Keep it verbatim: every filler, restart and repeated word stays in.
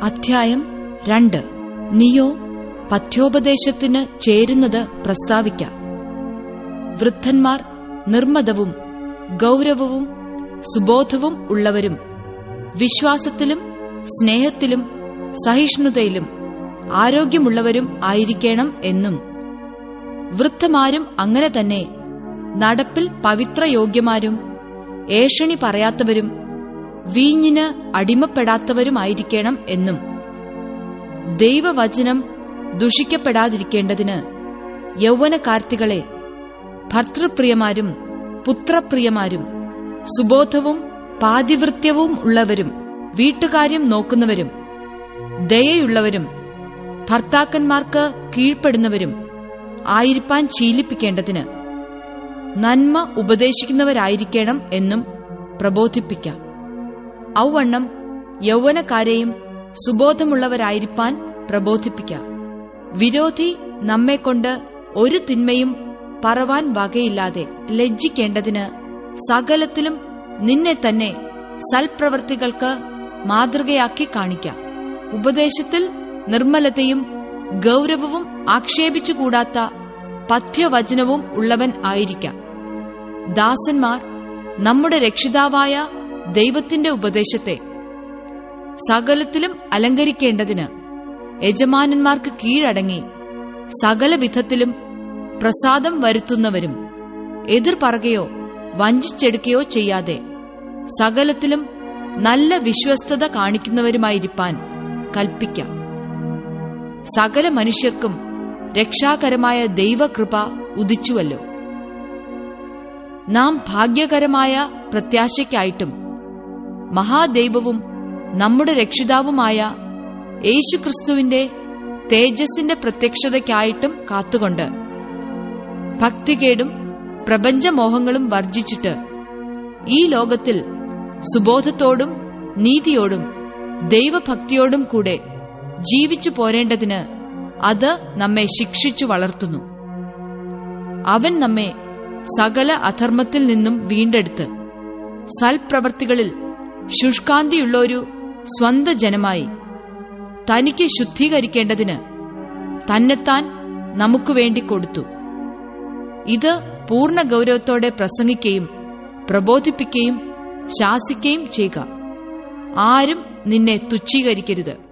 അധ്യായം രണ്ട്. നീയോ പഥ്യോപദേശത്തിന് ചേരുന്നത് പ്രസ്താവിക്ക. വൃദ്ധന്മാർ നിർമ്മതവും ഗൗരവവും സുബോധവും ഉള്ളവരും വിശ്വാസത്തിലും സ്നേഹത്തിലും സഹിഷ്ണുതയിലും ആരോഗ്യമുള്ളവരും ആയിരിക്കണം എന്നും, വൃദ്ധമാരും അങ്ങനെ തന്നെ നടപ്പിൽ പവിത്രയോഗ്യമാരും ഏഷണി പറയാത്തവരും വീഞ്ഞിന് അടിമപ്പെടാത്തവരുമായിരിക്കണം എന്നും, ദൈവവചനം ദുഷിക്കപ്പെടാതിരിക്കേണ്ടതിന് യൗവനകാർത്തികളെ ഭർതൃപ്രിയമാരും പുത്രപ്രിയമാരും സുബോധവും പാതിവൃത്യവും ഉള്ളവരും വീട്ടുകാര്യം നോക്കുന്നവരും ദയയുള്ളവരും ഭർത്താക്കന്മാർക്ക് കീഴ്പ്പെടുന്നവരും ആയിരിക്കാൻ ശീലിപ്പിക്കേണ്ടതിന് നന്മ ഉപദേശിക്കുന്നവരായിരിക്കണം എന്നും പ്രബോധിപ്പിക്കാം. ഔവണ്ണം യൗവനക്കാരെയും സുബോധമുള്ളവരായിരിക്കാൻ പ്രബോധിപ്പിക്കാം. വിരോധി നമ്മെക്കൊണ്ട് ഒരു തിന്മയും പറവാൻ വകയില്ലാതെ ലജ്ജിക്കേണ്ടതിന് സകലത്തിലും നിന്നെ തന്നെ സൽപ്രവൃത്തികൾക്ക് മാതൃകയാക്കി കാണിക്കാം. ഉപദേശത്തിൽ നിർമ്മലതയും ഗൗരവവും ആക്ഷേപിച്ചുകൂടാത്ത പഥ്യവചനവും ഉള്ളവൻ ആയിരിക്കാം. ദാസന്മാർ നമ്മുടെ രക്ഷിതാവായ ദൈവത്തിന്റെ ഉപദേശത്തെ സകലത്തിലും അലങ്കരിക്കേണ്ടതിന് യജമാനന്മാർക്ക് കീഴടങ്ങി സകല വിധത്തിലും പ്രസാദം വരുത്തുന്നവരും എതിർ പറയുകയോ വഞ്ചിച്ചെടുക്കുകയോ ചെയ്യാതെ സകലത്തിലും നല്ല വിശ്വസ്തത കാണിക്കുന്നവരുമായിരിക്കാൻ കൽപ്പിക്കാം. സകല മനുഷ്യർക്കും രക്ഷാകരമായ ദൈവകൃപ ഉദിച്ചുവല്ലോ. നാം ഭാഗ്യകരമായ പ്രത്യാശയ്ക്കായിട്ടും മഹാദൈവവും നമ്മുടെ രക്ഷിതാവുമായ യേശുക്രിസ്തുവിന്റെ തേജസ്സിന്റെ പ്രത്യക്ഷതയ്ക്കായിട്ടും കാത്തുകൊണ്ട് ഭക്തികേടും പ്രപഞ്ചമോഹങ്ങളും വർജിച്ചിട്ട് ഈ ലോകത്തിൽ സുബോധത്തോടും നീതിയോടും ദൈവഭക്തിയോടും കൂടെ ജീവിച്ചു പോരേണ്ടതിന് അത് നമ്മെ ശിക്ഷിച്ചു വളർത്തുന്നു. അവൻ നമ്മെ സകല അധർമ്മത്തിൽ നിന്നും വീണ്ടെടുത്ത് സൽപ്രവൃത്തികളിൽ ശുഷ്കാന്തിയുള്ളൊരു സ്വന്ത ജനമായി തനിക്ക് ശുദ്ധീകരിക്കേണ്ടതിന് തന്നെത്താൻ നമുക്കുവേണ്ടി കൊടുത്തു. ഇത് പൂർണ്ണ ഗൗരവത്തോടെ പ്രസംഗിക്കുകയും പ്രബോധിപ്പിക്കുകയും ശാസിക്കുകയും ചെയ്യുക. ആരും നിന്നെ തുച്ഛീകരിക്കരുത്.